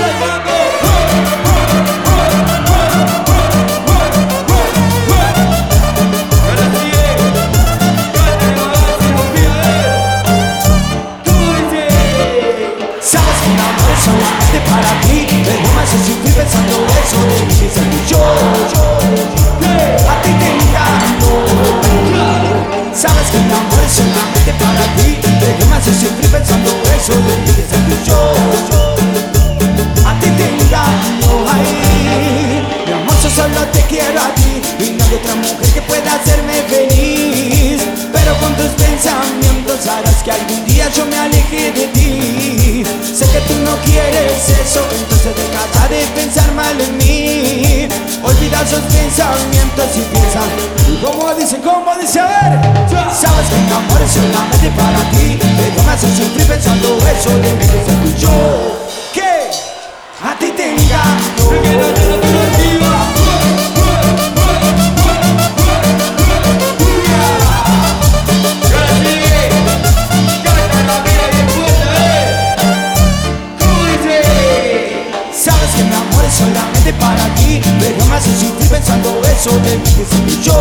Solamente para ti, pero me hace sufrir pensando eso de mí, dice que yo a ti te engaño. Sabes que mi amor es solamente para ti, pero me hace sufrir pensando eso de mí, dice que yo a ti te engaño. Ay, mi amor, yo solo te quiero a ti y no hay otra mujer que pueda hacerme feliz. Pero con tus pensamientos harás que algún día yo me aleje de ti. Sé que tú no quieres eso, entonces deja de pensar mal en mí. Olvida esos pensamientos y piensa ¿Cómo dice? A ver. Sabes que mi amor es solamente para ti, pero me hace sufrir pensando eso de mí, que soy yo. ¿Qué? A ti te engaño. Solamente para ti, pero me hace sufrir pensando eso de mí, que soy yo,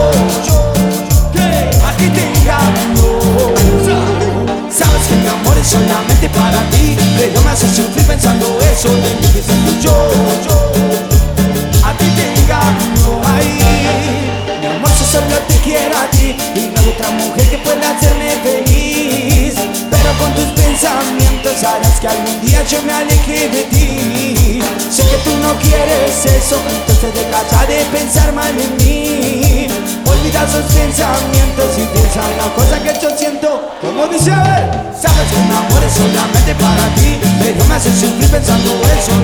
a ti te engaño. Sabes que mi amor es solamente para ti, pero me hace sufrir pensando eso de mí, que soy yo, a ti te engaño. Ay, mi amor, yo solo te quiero a ti y no hay otra mujer que pueda hacerme feliz. Pero con tus pensamientos harás que algún día yo me aleje de ti. Sé que tú no quieres eso, entonces deja de pensar mal en mí. Olvida esos pensamientos y piensa en la cosa que yo siento. ¿Cómo dice? A ver. Sabes que mi amor es solamente para ti, pero me hace sufrir pensando eso